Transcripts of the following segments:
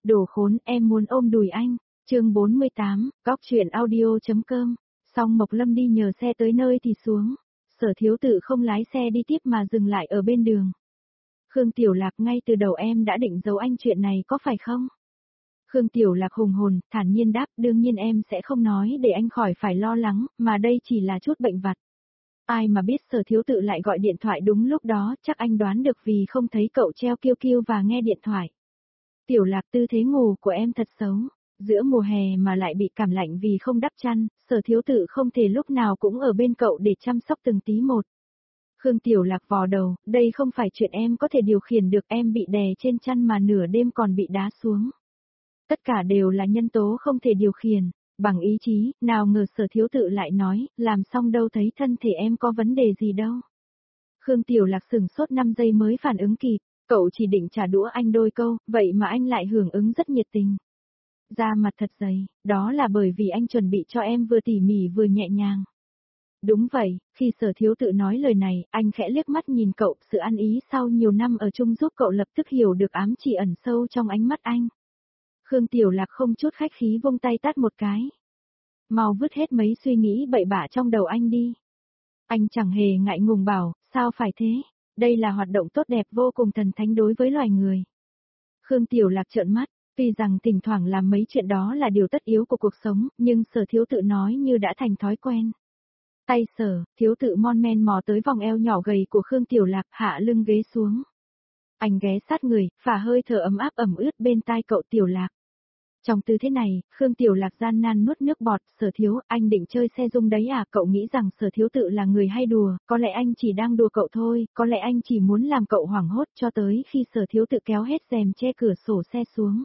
Đồ khốn, em muốn ôm đùi anh. Chương 48, Cóc truyện audio.com. Xong Mộc Lâm đi nhờ xe tới nơi thì xuống. Sở Thiếu Tự không lái xe đi tiếp mà dừng lại ở bên đường. Khương Tiểu Lạc, ngay từ đầu em đã định giấu anh chuyện này có phải không? Khương Tiểu Lạc hùng hồn, thản nhiên đáp, đương nhiên em sẽ không nói để anh khỏi phải lo lắng, mà đây chỉ là chút bệnh vặt. Ai mà biết Sở Thiếu Tự lại gọi điện thoại đúng lúc đó, chắc anh đoán được vì không thấy cậu treo kiêu kiêu và nghe điện thoại. Tiểu Lạc, tư thế ngủ của em thật xấu. Giữa mùa hè mà lại bị cảm lạnh vì không đắp chăn, Sở Thiếu Tự không thể lúc nào cũng ở bên cậu để chăm sóc từng tí một. Khương Tiểu Lạc vò đầu, đây không phải chuyện em có thể điều khiển được, em bị đè trên chăn mà nửa đêm còn bị đá xuống. Tất cả đều là nhân tố không thể điều khiển, bằng ý chí, nào ngờ Sở Thiếu Tự lại nói, làm xong đâu thấy thân thể em có vấn đề gì đâu. Khương Tiểu Lạc sửng sốt 5 giây mới phản ứng kịp, cậu chỉ định trả đũa anh đôi câu, vậy mà anh lại hưởng ứng rất nhiệt tình. Da mặt thật dày, đó là bởi vì anh chuẩn bị cho em vừa tỉ mỉ vừa nhẹ nhàng. Đúng vậy, khi Sở Thiếu Tự nói lời này, anh khẽ liếc mắt nhìn cậu, sự ăn ý sau nhiều năm ở chung giúp cậu lập tức hiểu được ám chỉ ẩn sâu trong ánh mắt anh. Khương Tiểu Lạc không chút khách khí vung tay tát một cái. Mau vứt hết mấy suy nghĩ bậy bạ trong đầu anh đi. Anh chẳng hề ngại ngùng bảo, sao phải thế, đây là hoạt động tốt đẹp vô cùng thần thánh đối với loài người. Khương Tiểu Lạc trợn mắt, tuy rằng thỉnh thoảng làm mấy chuyện đó là điều tất yếu của cuộc sống, nhưng Sở Thiếu Tự nói như đã thành thói quen. Tay Sở Thiếu Tự mon men mò tới vòng eo nhỏ gầy của Khương Tiểu Lạc, hạ lưng ghế xuống. Anh ghé sát người, phả hơi thở ấm áp ẩm ướt bên tai cậu. Tiểu Lạc. Trong tư thế này, Khương Tiểu Lạc gian nan nuốt nước bọt. Sở Thiếu, anh định chơi xe rung đấy à? Cậu nghĩ rằng Sở Thiếu Tự là người hay đùa, có lẽ anh chỉ đang đùa cậu thôi, có lẽ anh chỉ muốn làm cậu hoảng hốt cho tới khi Sở Thiếu Tự kéo hết rèm che cửa sổ xe xuống.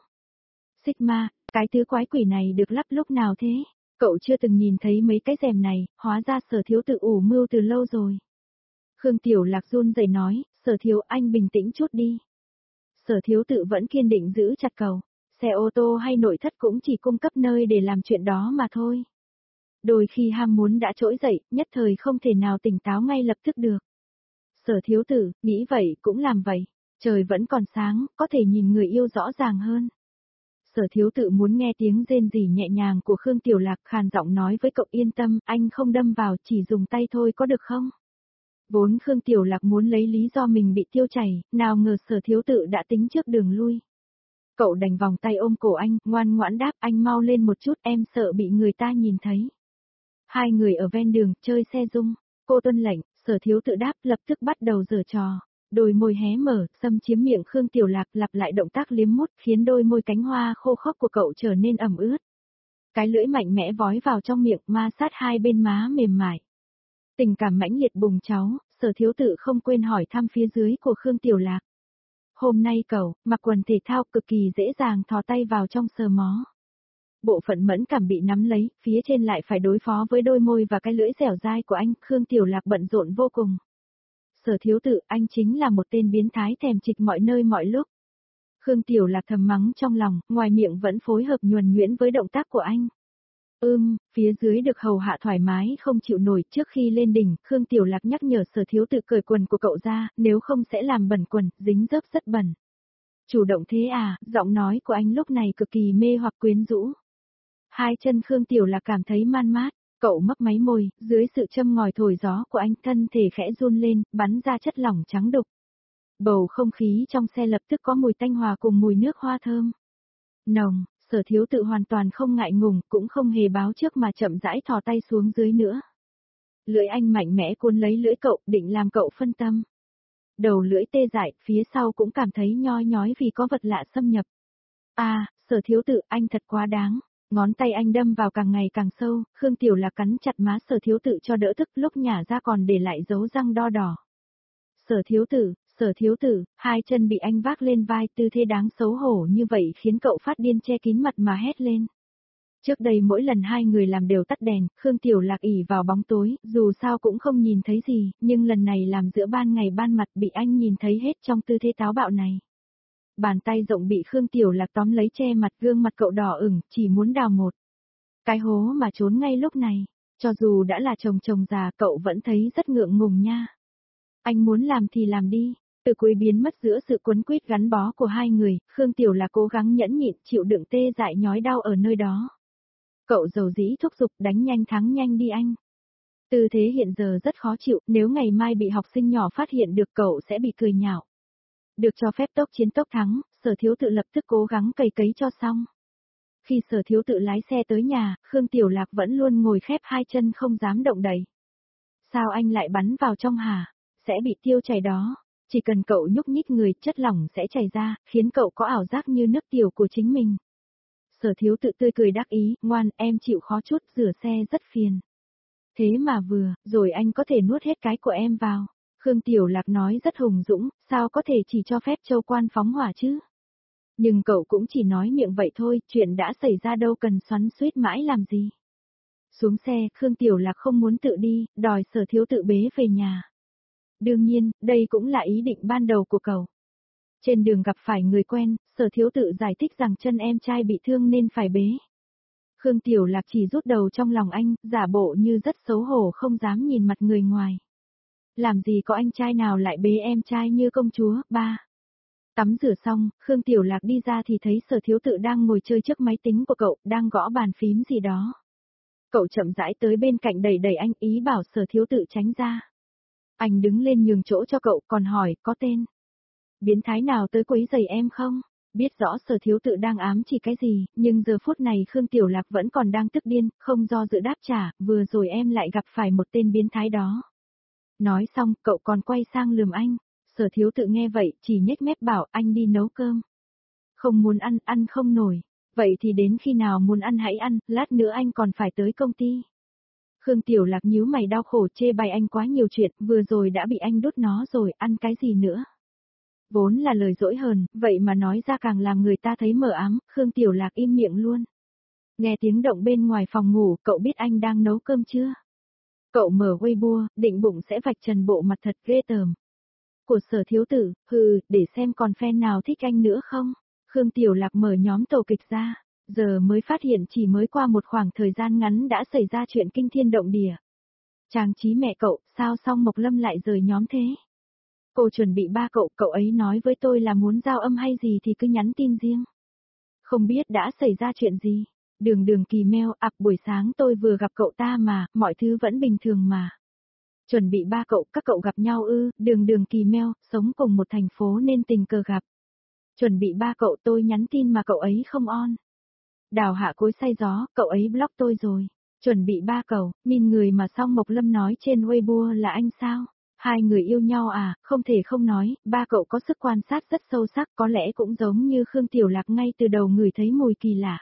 Sigma, cái thứ quái quỷ này được lắp lúc nào thế? Cậu chưa từng nhìn thấy mấy cái rèm này, hóa ra Sở Thiếu Tự ủ mưu từ lâu rồi. Khương Tiểu Lạc run rẩy nói, Sở Thiếu, anh bình tĩnh chút đi. Sở Thiếu Tự vẫn kiên định giữ chặt cậu. Xe ô tô hay nội thất cũng chỉ cung cấp nơi để làm chuyện đó mà thôi. Đôi khi ham muốn đã trỗi dậy, nhất thời không thể nào tỉnh táo ngay lập tức được. Sở Thiếu Tự, nghĩ vậy cũng làm vậy. Trời vẫn còn sáng, có thể nhìn người yêu rõ ràng hơn. Sở Thiếu Tự muốn nghe tiếng rên rỉ nhẹ nhàng của Khương Tiểu Lạc, khàn giọng nói với cậu, yên tâm, anh không đâm vào, chỉ dùng tay thôi có được không? Vốn Khương Tiểu Lạc muốn lấy lý do mình bị tiêu chảy, nào ngờ Sở Thiếu Tự đã tính trước đường lui. Cậu đành vòng tay ôm cổ anh, ngoan ngoãn đáp, anh mau lên một chút, em sợ bị người ta nhìn thấy. Hai người ở ven đường, chơi xe rung. Cô tuân lệnh, Sở Thiếu Tự đáp, lập tức bắt đầu giở trò. Đôi môi hé mở, xâm chiếm miệng Khương Tiểu Lạc, lặp lại động tác liếm mút, khiến đôi môi cánh hoa khô khốc của cậu trở nên ẩm ướt. Cái lưỡi mạnh mẽ vói vào trong miệng, ma sát hai bên má mềm mại. Tình cảm mãnh liệt bùng cháu, Sở Thiếu Tự không quên hỏi thăm phía dưới của Khương Tiểu Lạc. Hôm nay cậu, mặc quần thể thao cực kỳ dễ dàng thò tay vào trong sờ mó. Bộ phận mẫn cảm bị nắm lấy, phía trên lại phải đối phó với đôi môi và cái lưỡi dẻo dai của anh, Khương Tiểu Lạc bận rộn vô cùng. Sở Thiếu Tự, anh chính là một tên biến thái thèm trịch mọi nơi mọi lúc. Khương Tiểu Lạc thầm mắng trong lòng, ngoài miệng vẫn phối hợp nhuần nhuyễn với động tác của anh. Phía dưới được hầu hạ thoải mái không chịu nổi. Trước khi lên đỉnh, Khương Tiểu Lạc nhắc nhở Sở Thiếu Tự cởi quần của cậu ra, nếu không sẽ làm bẩn quần, dính dớp rất bẩn. Chủ động thế à? Giọng nói của anh lúc này cực kỳ mê hoặc quyến rũ. Hai chân Khương Tiểu Lạc cảm thấy man mát, cậu mấp máy môi, dưới sự châm ngòi thổi gió của anh, thân thể khẽ run lên, bắn ra chất lỏng trắng đục. Bầu không khí trong xe lập tức có mùi tanh hòa cùng mùi nước hoa thơm nồng. Sở Thiếu Tự hoàn toàn không ngại ngùng, cũng không hề báo trước mà chậm rãi thò tay xuống dưới nữa. Lưỡi anh mạnh mẽ cuốn lấy lưỡi cậu, định làm cậu phân tâm. Đầu lưỡi tê dại, phía sau cũng cảm thấy nhoi nhói vì có vật lạ xâm nhập. Sở Thiếu Tự, anh thật quá đáng. Ngón tay anh đâm vào càng ngày càng sâu, Khương Tiểu Lạc cắn chặt má Sở Thiếu Tự cho đỡ tức, lúc nhả ra còn để lại dấu răng đo đỏ. Sở Thiếu Tự, hai chân bị anh vác lên vai, tư thế đáng xấu hổ như vậy khiến cậu phát điên che kín mặt mà hét lên. Trước đây mỗi lần hai người làm đều tắt đèn, Khương Tiểu Lạc ỉ vào bóng tối, dù sao cũng không nhìn thấy gì, nhưng lần này làm giữa ban ngày ban mặt bị anh nhìn thấy hết trong tư thế táo bạo này. Bàn tay rộng bị Khương Tiểu Lạc tóm lấy che mặt, gương mặt cậu đỏ ửng, chỉ muốn đào một cái hố mà trốn ngay lúc này. Cho dù đã là chồng già, cậu vẫn thấy rất ngượng ngùng nha. Anh muốn làm thì làm đi. Từ cuối biến mất giữa sự quấn quýt gắn bó của hai người, Khương Tiểu Lạc cố gắng nhẫn nhịn chịu đựng tê dại nhói đau ở nơi đó. Cậu dầu dĩ thúc giục đánh nhanh thắng nhanh đi anh. Tư thế hiện giờ rất khó chịu, nếu ngày mai bị học sinh nhỏ phát hiện được cậu sẽ bị cười nhạo. Được cho phép tốc chiến tốc thắng, Sở Thiếu Tự lập tức cố gắng cày cấy cho xong. Khi Sở Thiếu Tự lái xe tới nhà, Khương Tiểu Lạc vẫn luôn ngồi khép hai chân không dám động đậy. Sao anh lại bắn vào trong hả? Sẽ bị tiêu chảy đó. Chỉ cần cậu nhúc nhích người, chất lỏng sẽ chảy ra, khiến cậu có ảo giác như nước tiểu của chính mình. Sở Thiếu Tự tươi cười đắc ý, ngoan, em chịu khó chút, rửa xe rất phiền. Thế mà vừa, rồi anh có thể nuốt hết cái của em vào. Khương Tiểu Lạc nói rất hùng dũng, sao có thể chỉ cho phép Châu Quan phóng hỏa chứ? Nhưng cậu cũng chỉ nói miệng vậy thôi, chuyện đã xảy ra đâu cần xoắn xuýt mãi làm gì. Xuống xe, Khương Tiểu Lạc không muốn tự đi, đòi Sở Thiếu Tự bế về nhà. Đương nhiên, đây cũng là ý định ban đầu của cậu. Trên đường gặp phải người quen, Sở Thiếu Tự giải thích rằng chân em trai bị thương nên phải bế. Khương Tiểu Lạc chỉ rút đầu trong lòng anh, giả bộ như rất xấu hổ không dám nhìn mặt người ngoài. Làm gì có anh trai nào lại bế em trai như công chúa, ba. Tắm rửa xong, Khương Tiểu Lạc đi ra thì thấy Sở Thiếu Tự đang ngồi chơi trước máy tính của cậu, đang gõ bàn phím gì đó. Cậu chậm rãi tới bên cạnh đẩy đẩy anh, ý bảo Sở Thiếu Tự tránh ra. Anh đứng lên nhường chỗ cho cậu, còn hỏi, có tên biến thái nào tới quấy rầy em không? Biết rõ Sở Thiếu Tự đang ám chỉ cái gì, nhưng giờ phút này Khương Tiểu Lạc vẫn còn đang tức điên, không do dự đáp trả, vừa rồi em lại gặp phải một tên biến thái đó. Nói xong, cậu còn quay sang lườm anh. Sở Thiếu Tự nghe vậy, chỉ nhếch mép bảo anh đi nấu cơm. Không muốn ăn, ăn không nổi. Vậy thì đến khi nào muốn ăn hãy ăn, lát nữa anh còn phải tới công ty. Khương Tiểu Lạc nhíu mày đau khổ chê bai anh quá nhiều chuyện, vừa rồi đã bị anh đút nó rồi, ăn cái gì nữa. Vốn là lời dỗi hờn, vậy mà nói ra càng làm người ta thấy mờ ám, Khương Tiểu Lạc im miệng luôn. Nghe tiếng động bên ngoài phòng ngủ, cậu biết anh đang nấu cơm chưa? Cậu mở Weibo, định bụng sẽ vạch trần bộ mặt thật ghê tởm. Của Sở Thiếu Tự, để xem còn fan nào thích anh nữa không? Khương Tiểu Lạc mở nhóm tổ kịch ra, giờ mới phát hiện chỉ mới qua một khoảng thời gian ngắn đã xảy ra chuyện kinh thiên động địa. Trang trí mẹ cậu, sao xong Mộc Lâm lại rời nhóm thế? Cô chuẩn bị ba cậu ấy nói với tôi là muốn giao âm hay gì thì cứ nhắn tin riêng. Không biết đã xảy ra chuyện gì. Đường Kỳ mail, buổi sáng tôi vừa gặp cậu ta mà, mọi thứ vẫn bình thường mà. Chuẩn bị ba cậu, các cậu gặp nhau ư? Đường Kỳ mail, sống cùng một thành phố nên tình cờ gặp. Chuẩn bị ba cậu, tôi nhắn tin mà cậu ấy không on. Đào Hạ Cối say gió, cậu ấy block tôi rồi. Chuẩn bị ba cậu, min người mà xong Mộc Lâm nói trên Weibo là anh sao? Hai người yêu nhau à, không thể không nói, ba cậu có sức quan sát rất sâu sắc, có lẽ cũng giống như Khương Tiểu Lạc ngay từ đầu ngửi thấy mùi kỳ lạ.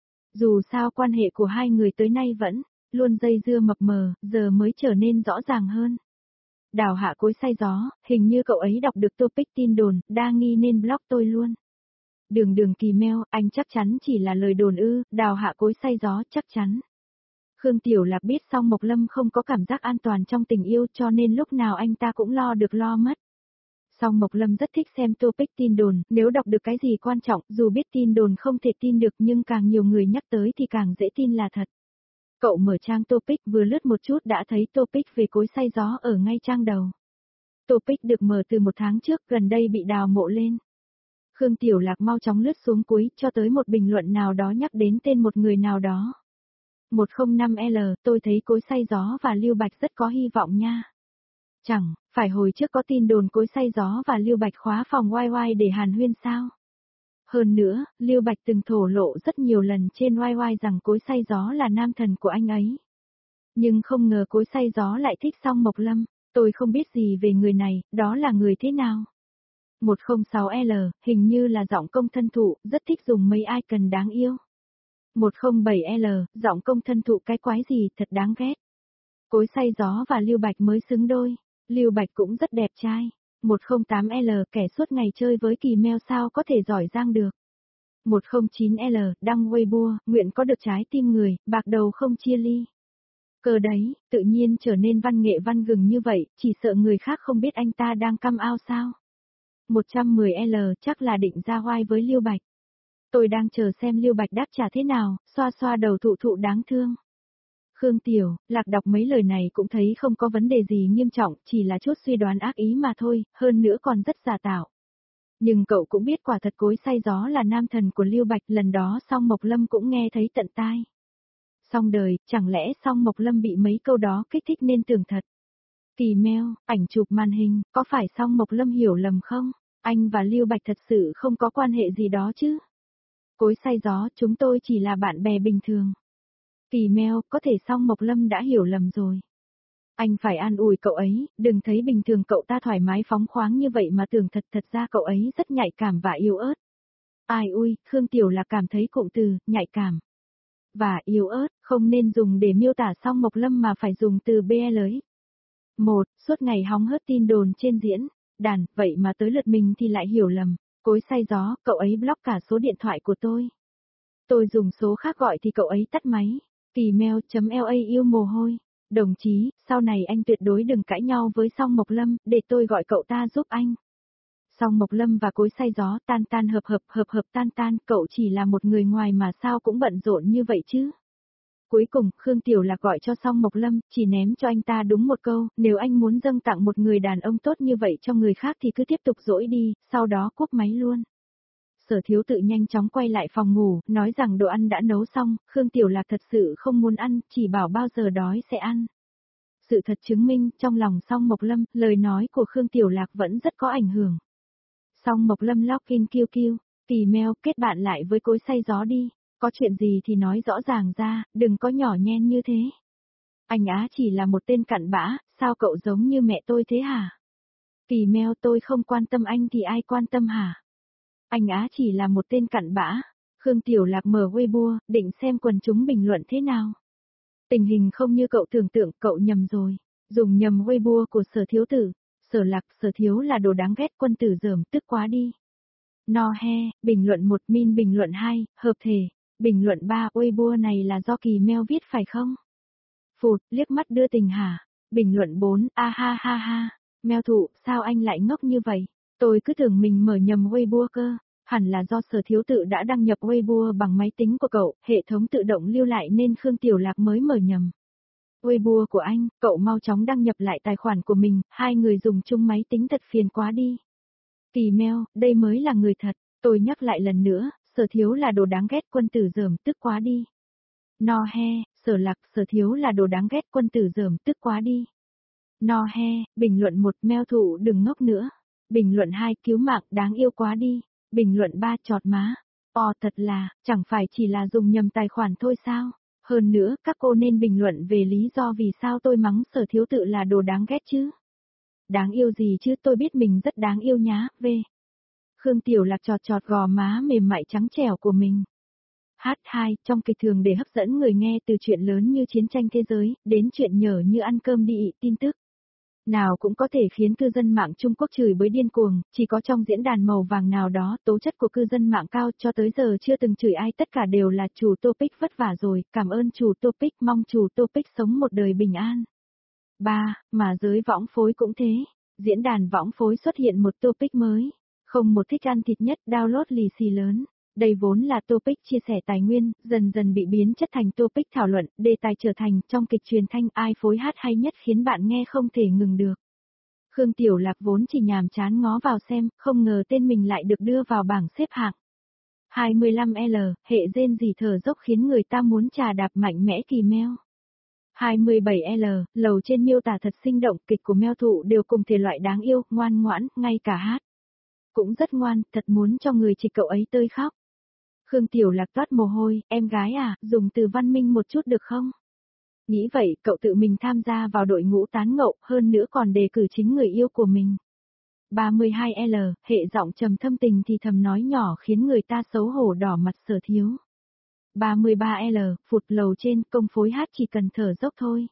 Dù sao quan hệ của hai người tới nay vẫn luôn dây dưa mập mờ, giờ mới trở nên rõ ràng hơn. Đào Hạ Cối say gió, hình như cậu ấy đọc được topic tin đồn, đa nghi nên block tôi luôn. Đường Kỳ mail, anh chắc chắn chỉ là lời đồn ư? Đào Hạ Cối say gió, chắc chắn. Khương Tiểu Lạc biết Song Mộc Lâm không có cảm giác an toàn trong tình yêu cho nên lúc nào anh ta cũng lo được lo mất. Song Mộc Lâm rất thích xem topic tin đồn, nếu đọc được cái gì quan trọng, dù biết tin đồn không thể tin được nhưng càng nhiều người nhắc tới thì càng dễ tin là thật. Cậu mở trang topic vừa lướt một chút đã thấy topic về cối xay gió ở ngay trang đầu. Topic được mở từ một tháng trước, gần đây bị đào mộ lên. Khương Tiểu Lạc mau chóng lướt xuống cuối, cho tới một bình luận nào đó nhắc đến tên một người nào đó. 105L, tôi thấy cối xay gió và Lưu Bạch rất có hy vọng nha. Chẳng, phải hồi trước có tin đồn cối xay gió và Lưu Bạch khóa phòng YY để hàn huyên sao? Hơn nữa, Lưu Bạch từng thổ lộ rất nhiều lần trên YY rằng cối xay gió là nam thần của anh ấy. Nhưng không ngờ cối xay gió lại thích Song Mộc Lâm, tôi không biết gì về người này, đó là người thế nào? 106L, hình như là giọng công thân thụ, rất thích dùng mấy icon đáng yêu. 107L, giọng công thân thụ cái quái gì thật đáng ghét. Cối xay gió và Lưu Bạch mới xứng đôi, Lưu Bạch cũng rất đẹp trai. 108L, kẻ suốt ngày chơi với Kỳ Meo sao có thể giỏi giang được. 109L, đăng Weibo, nguyện có được trái tim người, bạc đầu không chia ly. Cờ đấy, tự nhiên trở nên văn nghệ văn gừng như vậy, chỉ sợ người khác không biết anh ta đang căm ao sao. 110L, chắc là định ra oai với Lưu Bạch. Tôi đang chờ xem Lưu Bạch đáp trả thế nào, xoa xoa đầu thụ đáng thương. Khương Tiểu, Lạc đọc mấy lời này cũng thấy không có vấn đề gì nghiêm trọng, chỉ là chút suy đoán ác ý mà thôi, hơn nữa còn rất giả tạo. Nhưng cậu cũng biết quả thật Cối Xay Gió là nam thần của Lưu Bạch, lần đó Song Mộc Lâm cũng nghe thấy tận tai. Song đời, chẳng lẽ Song Mộc Lâm bị mấy câu đó kích thích nên tưởng thật. Kỳ mail, ảnh chụp màn hình, có phải Song Mộc Lâm hiểu lầm không? Anh và Lưu Bạch thật sự không có quan hệ gì đó chứ? Cối Xay Gió, chúng tôi chỉ là bạn bè bình thường. Kỳ mail, có thể Song Mộc Lâm đã hiểu lầm rồi. Anh phải an ủi cậu ấy, đừng thấy bình thường cậu ta thoải mái phóng khoáng như vậy mà tưởng thật ra cậu ấy rất nhạy cảm và yếu ớt. Ai ui, Khương Tiểu là cảm thấy cụm từ, nhạy cảm và yếu ớt, không nên dùng để miêu tả Song Mộc Lâm mà phải dùng từ BL ấy. Suốt ngày hóng hớt tin đồn trên diễn đàn, vậy mà tới lượt mình thì lại hiểu lầm. Cối Xay Gió, cậu ấy block cả số điện thoại của tôi. Tôi dùng số khác gọi thì cậu ấy tắt máy. Kỳ mail.la yêu mồ hôi. Đồng chí, sau này anh tuyệt đối đừng cãi nhau với Song Mộc Lâm, để tôi gọi cậu ta giúp anh. Song Mộc Lâm và Cối Xay Gió tan hợp tan, cậu chỉ là một người ngoài mà sao cũng bận rộn như vậy chứ. Cuối cùng, Khương Tiểu Lạc gọi cho Song Mộc Lâm, chỉ ném cho anh ta đúng một câu, nếu anh muốn dâng tặng một người đàn ông tốt như vậy cho người khác thì cứ tiếp tục dỗi đi, sau đó cúp máy luôn. Sở Thiếu Tự nhanh chóng quay lại phòng ngủ, nói rằng đồ ăn đã nấu xong, Khương Tiểu Lạc thật sự không muốn ăn, chỉ bảo bao giờ đói sẽ ăn. Sự thật chứng minh, trong lòng Song Mộc Lâm, lời nói của Khương Tiểu Lạc vẫn rất có ảnh hưởng. Song Mộc Lâm login QQ, kỳ mail, kết bạn lại với Cối Xay Gió đi, có chuyện gì thì nói rõ ràng ra, đừng có nhỏ nhen như thế. Anh Á chỉ là một tên cặn bã, sao cậu giống như mẹ tôi thế hả? Kỳ mail, tôi không quan tâm anh thì ai quan tâm hả? Anh Á chỉ là một tên cặn bã. Khương Tiểu Lạc mở Weibo, định xem quần chúng bình luận thế nào. Tình hình không như cậu tưởng tượng, cậu nhầm rồi. Dùng nhầm Weibo của Sở Thiếu Tử. Sở Lạc, Sở Thiếu là đồ đáng ghét, quân tử dởm, tức quá đi. No he, bình luận 1, min bình luận 2, hợp thể. Bình luận 3, Weibo này là do Kỳ Mail viết phải không? Phụt, liếc mắt đưa tình hả? Bình luận 4, a ha ha ha. Mail thụ, sao anh lại ngốc như vậy? Tôi cứ tưởng mình mở nhầm Weibo cơ. Hẳn là do Sở Thiếu Tự đã đăng nhập Weibo bằng máy tính của cậu, hệ thống tự động lưu lại nên Khương Tiểu Lạc mới mở nhầm. Weibo của anh, cậu mau chóng đăng nhập lại tài khoản của mình, hai người dùng chung máy tính thật phiền quá đi. Kỳ mail, đây mới là người thật, tôi nhắc lại lần nữa, Sở Thiếu là đồ đáng ghét, quân tử dởm, tức quá đi. No he, Sở Lạc, Sở Thiếu là đồ đáng ghét, quân tử dởm, tức quá đi. No he, bình luận 1, mail thụ đừng ngốc nữa. Bình luận 2, cứu mạng, đáng yêu quá đi. Bình luận 3, chọt má. Thật là, chẳng phải chỉ là dùng nhầm tài khoản thôi sao? Hơn nữa, các cô nên bình luận về lý do vì sao tôi mắng Sở Thiếu Tự là đồ đáng ghét chứ. Đáng yêu gì chứ, tôi biết mình rất đáng yêu nhá, Khương Tiểu Lạc chọt gò má mềm mại trắng trẻo của mình. H2, trong kịch thường để hấp dẫn người nghe từ chuyện lớn như chiến tranh thế giới, đến chuyện nhỏ như ăn cơm đi ị tin tức. Nào cũng có thể khiến cư dân mạng Trung Quốc chửi bới điên cuồng, chỉ có trong diễn đàn màu vàng nào đó, tố chất của cư dân mạng cao cho tới giờ chưa từng chửi ai, tất cả đều là chủ topic vất vả rồi, cảm ơn chủ topic, mong chủ topic sống một đời bình an. 3. Mà giới võng phối cũng thế, diễn đàn võng phối xuất hiện một topic mới, không một thích ăn thịt nhất, download lì xì lớn. Đây vốn là topic chia sẻ tài nguyên, dần dần bị biến chất thành topic thảo luận, đề tài trở thành trong kịch truyền thanh ai phối hát hay nhất khiến bạn nghe không thể ngừng được. Khương Tiểu Lạc vốn chỉ nhàm chán ngó vào xem, không ngờ tên mình lại được đưa vào bảng xếp hạng. 25L, hệ rên rỉ thở dốc khiến người ta muốn trà đạp mạnh mẽ Kỳ Mail. 27L, lầu trên miêu tả thật sinh động, kịch của Mail thụ đều cùng thể loại đáng yêu, ngoan ngoãn, ngay cả hát. Cũng rất ngoan, thật muốn cho người chỉ cậu ấy tơi khóc. Khương Tiểu Lạc toát mồ hôi, em gái à, dùng từ văn minh một chút được không? Nghĩ vậy, cậu tự mình tham gia vào đội ngũ tán ngộ, hơn nữa còn đề cử chính người yêu của mình. 32L, hệ giọng trầm thâm tình thì thầm nói nhỏ khiến người ta xấu hổ đỏ mặt Sở Thiếu. 33L, phụt lầu trên, công phối hát chỉ cần thở dốc thôi.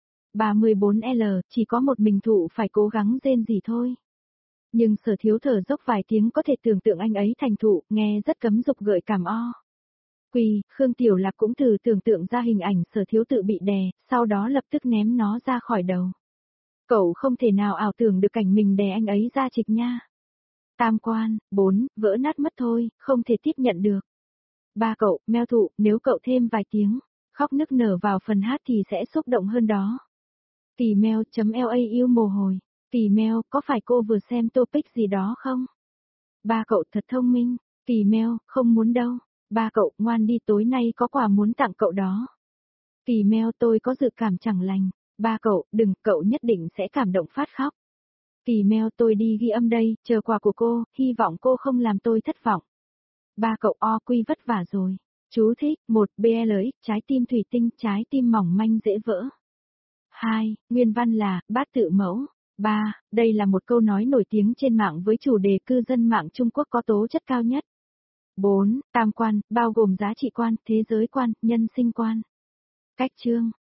34L, chỉ có một mình thụ phải cố gắng rên rỉ thôi. Nhưng Sở Thiếu thở dốc vài tiếng có thể tưởng tượng anh ấy thành thụ, nghe rất cấm dục gợi cảm o. Khương Tiểu Lạc cũng thử tưởng tượng ra hình ảnh Sở Thiếu Tự bị đè, sau đó lập tức ném nó ra khỏi đầu. Cậu không thể nào ảo tưởng được cảnh mình đè anh ấy ra trịch nha. Tam quan, 4, vỡ nát mất thôi, không thể tiếp nhận được. 3 cậu, Mail thụ, nếu cậu thêm vài tiếng, Khóc nức nở vào phần hát thì sẽ xúc động hơn đó. Tmail.la yêu mồ hồi. Tmail, có phải cô vừa xem topic gì đó không? Ba cậu thật thông minh. Tmail, không muốn đâu. Ba cậu, ngoan đi, tối nay có quà muốn tặng cậu đó. Tmail, tôi có dự cảm chẳng lành. Ba cậu, đừng, cậu nhất định sẽ cảm động phát khóc. Tmail, tôi đi ghi âm đây, chờ quà của cô, hy vọng cô không làm tôi thất vọng. Ba cậu, quy vất vả rồi. Chú thích, 1. BLX, trái tim thủy tinh, trái tim mỏng manh dễ vỡ. 2. Nguyên văn là, bát tự mẫu. 3. Đây là một câu nói nổi tiếng trên mạng với chủ đề cư dân mạng Trung Quốc có tố chất cao nhất. 4. Tam quan, bao gồm giá trị quan, thế giới quan, nhân sinh quan. Cách chương